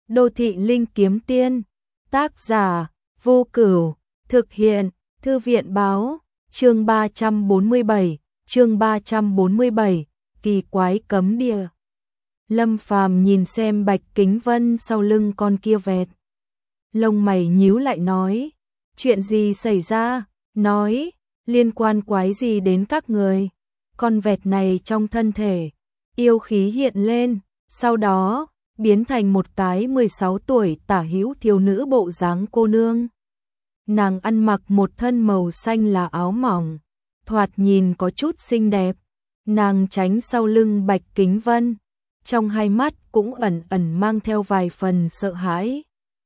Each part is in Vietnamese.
Đô thị linh kiếm tiên, tác giả, Vô Cửu, thực hiện, Thư viện báo, chương 347, kỳ quái cấm địa. Lâm Phàm nhìn xem Bạch Kính Vân sau lưng con kia vẹt. Lông mày nhíu lại nói, chuyện gì xảy ra, nói, liên quan quái gì đến các người. Con vẹt này trong thân thể, yêu khí hiện lên, sau đó biến thành một cái 16 tuổi tả hữu thiếu nữ bộ dáng cô nương. Nàng ăn mặc một thân màu xanh là áo mỏng, thoạt nhìn có chút xinh đẹp. Nàng tránh sau lưng Bạch Kính Vân, trong hai mắt cũng ẩn ẩn mang theo vài phần sợ hãi.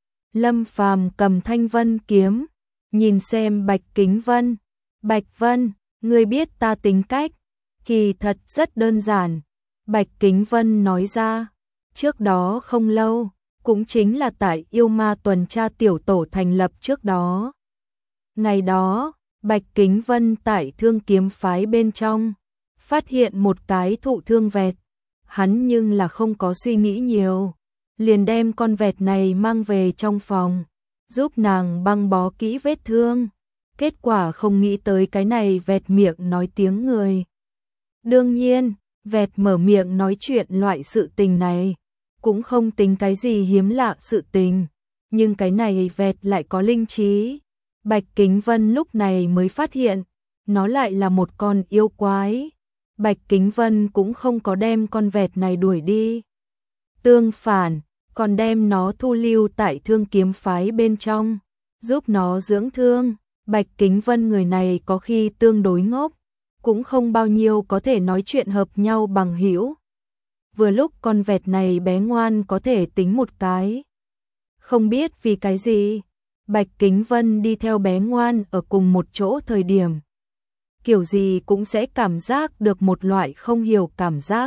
Lâm Phàm cầm Thanh Vân kiếm, nhìn xem Bạch Kính Vân. Bạch Vân, ngươi biết ta tính cách, kỳ thật rất đơn giản. Bạch Kính Vân nói ra, trước đó không lâu, cũng chính là tại yêu ma tuần tra tiểu tổ thành lập trước đó. Ngày đó, Bạch Kính Vân tại Thương Kiếm phái bên trong, phát hiện một cái thụ thương vẹt. Hắn nhưng là không có suy nghĩ nhiều, liền đem con vẹt này mang về trong phòng, giúp nàng băng bó kỹ vết thương. Kết quả không nghĩ tới cái này vẹt miệng nói tiếng người. Đương nhiên, vẹt mở miệng nói chuyện loại sự tình này, cũng không tính cái gì hiếm lạ sự tình, nhưng cái này vẹt lại có linh trí. Bạch Kính Vân lúc này mới phát hiện, nó lại là một con yêu quái. Bạch Kính Vân cũng không có đem con vẹt này đuổi đi. Tương phản, còn đem nó thu lưu tại Thương Kiếm phái bên trong, giúp nó dưỡng thương. Bạch Kính Vân người này có khi tương đối ngốc, cũng không bao nhiêu có thể nói chuyện hợp nhau bằng hữu. Vừa lúc con vẹt này bé ngoan có thể tính một cái. Không biết vì cái gì, Bạch Kính Vân đi theo bé ngoan ở cùng một chỗ thời điểm, kiểu gì cũng sẽ cảm giác được một loại không hiểu cảm giác.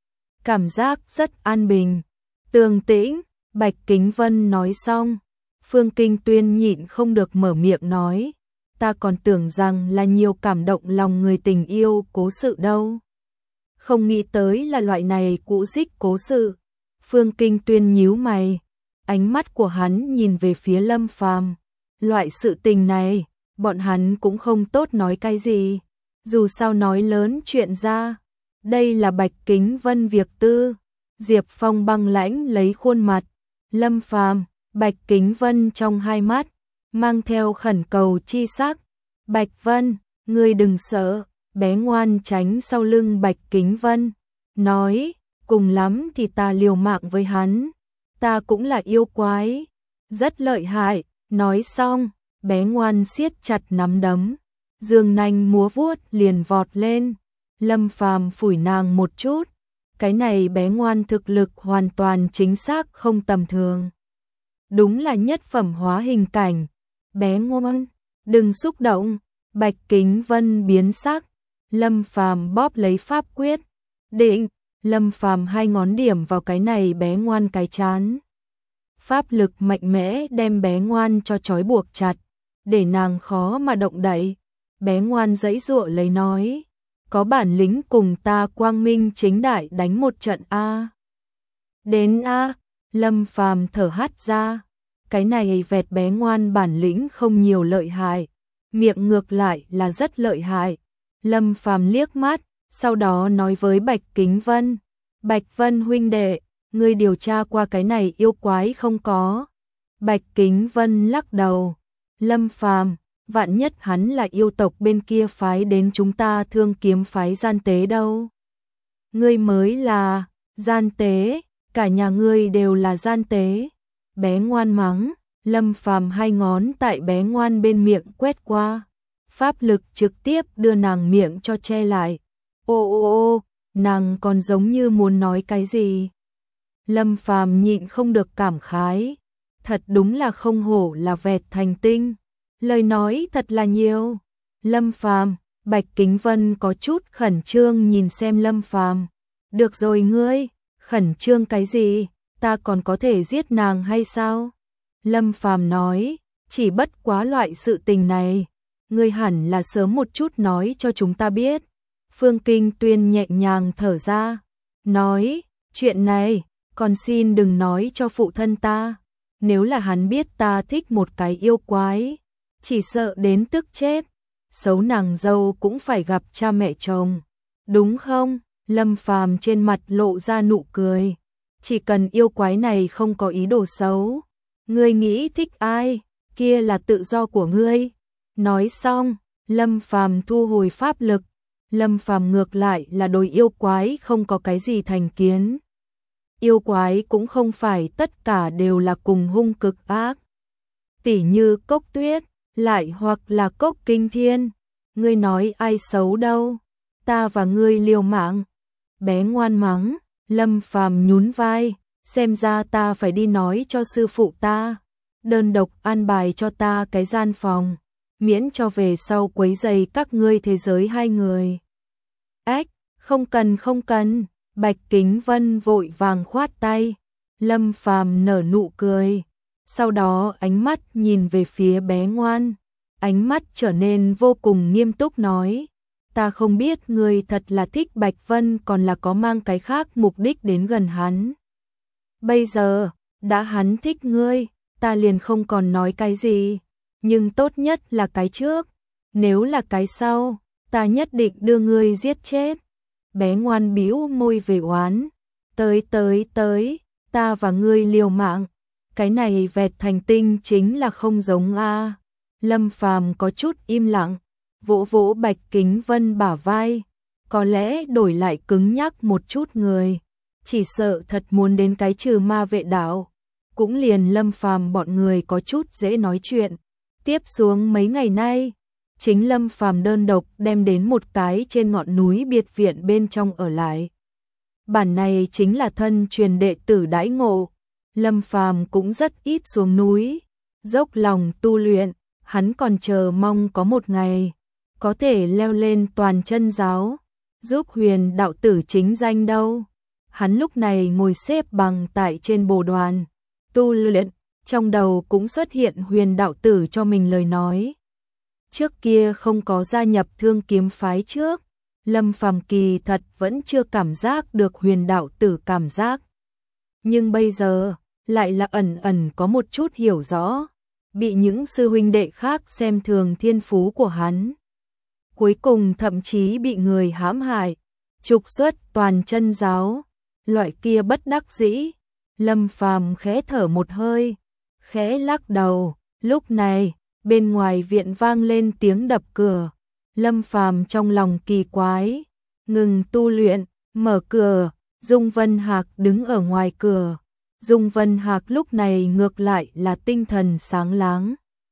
Cảm giác rất an bình, tường tĩnh. Bạch Kính Vân nói xong, Phương Kinh Tuyên nhịn không được mở miệng nói, ta còn tưởng rằng là nhiều cảm động lòng người tình yêu cố sự đâu. Không nghĩ tới là loại này cũ dích cố sự. Phương Kinh Tuyên nhíu mày, ánh mắt của hắn nhìn về phía Lâm Phàm. Loại sự tình này, bọn hắn cũng không tốt nói cái gì. Dù sao nói lớn chuyện ra, đây là Bạch Kính Vân việc tư. Diệp Phong băng lãnh lấy khuôn mặt. Lâm Phàm, Bạch Kính Vân trong hai mắt mang theo khẩn cầu chi sắc. Bạch Vân, ngươi đừng sợ. Bé ngoan tránh sau lưng Bạch Kính Vân, nói, cùng lắm thì ta liều mạng với hắn. Ta cũng là yêu quái, rất lợi hại. Nói xong, bé ngoan siết chặt nắm đấm, dương nanh múa vuốt liền vọt lên. Lâm Phàm phủi nàng một chút, cái này bé ngoan thực lực hoàn toàn chính xác không tầm thường. Đúng là nhất phẩm hóa hình cảnh. Bé ngoan, đừng xúc động. Bạch Kính Vân biến sắc. Lâm Phàm bóp lấy pháp quyết, định. Lâm Phàm hai ngón điểm vào cái này bé ngoan cái trán. Pháp lực mạnh mẽ đem bé ngoan cho trói buộc chặt, để nàng khó mà động đậy. Bé ngoan giãy giụa lấy nói, có bản lĩnh cùng ta quang minh chính đại đánh một trận a. Đến a. Lâm Phàm thở hắt ra, cái này vẹt bé ngoan bản lĩnh không nhiều lợi hại, miệng ngược lại là rất lợi hại. Lâm Phàm liếc mắt, sau đó nói với Bạch Kính Vân, Bạch Vân huynh đệ, ngươi điều tra qua cái này yêu quái không có? Bạch Kính Vân lắc đầu. Lâm Phàm, vạn nhất hắn là yêu tộc bên kia phái đến chúng ta Thương Kiếm phái gian tế đâu. Ngươi mới là gian tế, cả nhà ngươi đều là gian tế. Bé ngoan mắng. Lâm Phàm hai ngón tại bé ngoan bên miệng quét qua, pháp lực trực tiếp đưa nàng miệng cho che lại. Ô ô ô, nàng còn giống như muốn nói cái gì. Lâm Phàm nhịn không được cảm khái, thật đúng là không hổ là vẹt thành tinh, lời nói thật là nhiều. Lâm Phàm, Bạch Kính Vân có chút khẩn trương nhìn xem Lâm Phàm. Được rồi ngươi, khẩn trương cái gì, ta còn có thể giết nàng hay sao? Lâm Phàm nói, chỉ bất quá loại sự tình này, ngươi hẳn là sớm một chút nói cho chúng ta biết. Phương Kinh Tuyên nhẹ nhàng thở ra, nói, chuyện này Còn xin đừng nói cho phụ thân ta, nếu là hắn biết ta thích một cái yêu quái, chỉ sợ đến tức chết, xấu nàng dâu cũng phải gặp cha mẹ chồng, đúng không? Lâm Phàm trên mặt lộ ra nụ cười, chỉ cần yêu quái này không có ý đồ xấu, ngươi nghĩ thích ai, kia là tự do của ngươi. Nói xong, Lâm Phàm thu hồi pháp lực, Lâm Phàm ngược lại là đối yêu quái không có cái gì thành kiến. Yêu quái cũng không phải tất cả đều là cùng hung cực ác. Tỉ như Cốc Tuyết, lại hoặc là Cốc Kinh Thiên, ngươi nói ai xấu đâu, ta và ngươi liều mạng. Bé ngoan mắng, Lâm Phàm nhún vai, xem ra ta phải đi nói cho sư phụ ta, đơn độc an bài cho ta cái gian phòng, miễn cho về sau quấy rầy các ngươi thế giới hai người. Ách, không cần, Bạch Kính Vân vội vàng khoát tay, Lâm Phàm nở nụ cười, sau đó ánh mắt nhìn về phía bé ngoan, ánh mắt trở nên vô cùng nghiêm túc nói, ta không biết ngươi thật là thích Bạch Vân còn là có mang cái khác mục đích đến gần hắn. Bây giờ, đã hắn thích ngươi, ta liền không còn nói cái gì, nhưng tốt nhất là cái trước, nếu là cái sau, ta nhất định đưa ngươi giết chết. Bé ngoan bĩu môi về oán, tới, ta và ngươi liều mạng, cái này vẹt thành tinh chính là không giống a. Lâm Phàm có chút im lặng, vỗ vỗ Bạch Kính Vân bả vai, có lẽ đổi lại cứng nhắc một chút người, chỉ sợ thật muốn đến cái trừ ma vệ đạo, cũng liền Lâm Phàm bọn người có chút dễ nói chuyện. Tiếp xuống mấy ngày nay, chính Lâm Phàm đơn độc đem đến một cái trên ngọn núi biệt viện bên trong ở lại. Bản này chính là thân truyền đệ tử đãi ngộ, Lâm Phàm cũng rất ít xuống núi, dốc lòng tu luyện, hắn còn chờ mong có một ngày có thể leo lên toàn chân giáo, giúp Huyền đạo tử chính danh đâu. Hắn lúc này ngồi xếp bằng tại trên bồ đoàn, tu luyện, trong đầu cũng xuất hiện Huyền đạo tử cho mình lời nói. Trước kia không có gia nhập Thương Kiếm phái trước, Lâm Phàm kỳ thật vẫn chưa cảm giác được Huyền đạo tử cảm giác. Nhưng bây giờ, lại là ẩn ẩn có một chút hiểu rõ, bị những sư huynh đệ khác xem thường thiên phú của hắn. Cuối cùng thậm chí bị người hãm hại, trục xuất toàn chân giáo, loại kia bất đắc dĩ. Lâm Phàm khẽ thở một hơi, khẽ lắc đầu, lúc này, bên ngoài viện vang lên tiếng đập cửa. Lâm Phàm trong lòng kỳ quái, ngừng tu luyện, mở cửa, Dung Vân Hạc đứng ở ngoài cửa. Dung Vân Hạc lúc này ngược lại là tinh thần sáng láng.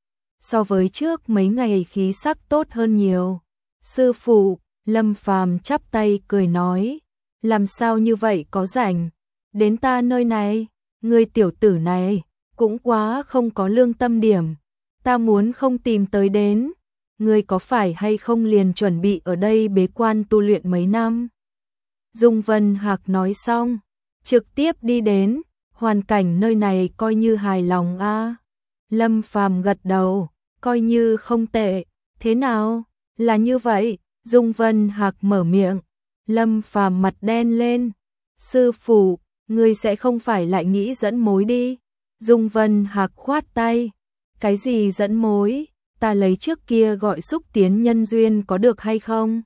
So với trước mấy ngày khí sắc tốt hơn nhiều. Sư phụ, Lâm Phàm chắp tay cười nói, làm sao như vậy có rảnh, đến ta nơi này, ngươi tiểu tử này, cũng quá không có lương tâm điểm, ta muốn không tìm tới đến, ngươi có phải hay không liền chuẩn bị ở đây bế quan tu luyện mấy năm. Dung Vân Hạc nói xong, trực tiếp đi đến, hoàn cảnh nơi này coi như hài lòng a. Lâm Phàm gật đầu, coi như không tệ, thế nào, là như vậy, Dung Vân Hạc mở miệng, Lâm Phàm mặt đen lên, sư phụ, ngươi sẽ không phải lại nghĩ dẫn mối đi. Dung Vân Hạc khoát tay, cái gì dẫn mối, ta lấy trước kia gọi xúc tiến nhân duyên có được hay không?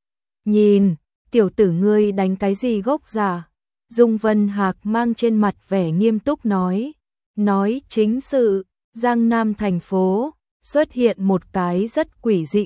Nhìn, tiểu tử ngươi đánh cái gì gốc giả? Dung Vân Hạc mang trên mặt vẻ nghiêm túc nói chính sự, Giang Nam thành phố, xuất hiện một cái rất quỷ dị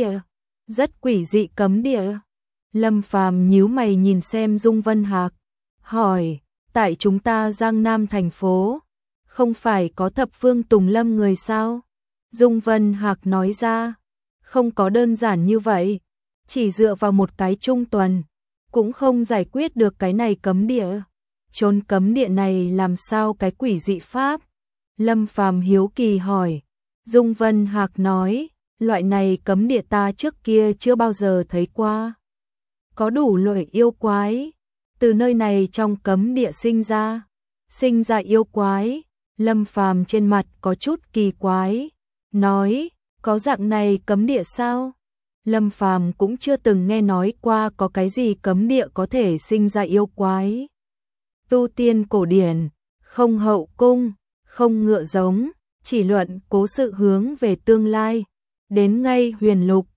cấm địa. Lâm Phàm nhíu mày nhìn xem Dung Vân Hạc, hỏi, tại chúng ta Giang Nam thành phố, không phải có thập phương Tùng Lâm người sao? Dung Vân Hạc nói ra, không có đơn giản như vậy, chỉ dựa vào một cái trung tuần, cũng không giải quyết được cái này cấm địa. Chốn cấm địa này làm sao cái quỷ dị pháp? Lâm Phàm hiếu kỳ hỏi. Dung Vân Hạc nói, loại này cấm địa ta trước kia chưa bao giờ thấy qua. Có đủ loại yêu quái, từ nơi này trong cấm địa sinh ra yêu quái. Lâm Phàm trên mặt có chút kỳ quái, nói, có dạng này cấm địa sao? Lâm Phàm cũng chưa từng nghe nói qua có cái gì cấm địa có thể sinh ra yêu quái. tu tiên cổ điển, không hậu cung, không ngựa giống, chỉ luận cố sự hướng về tương lai. Đến ngay huyền lục,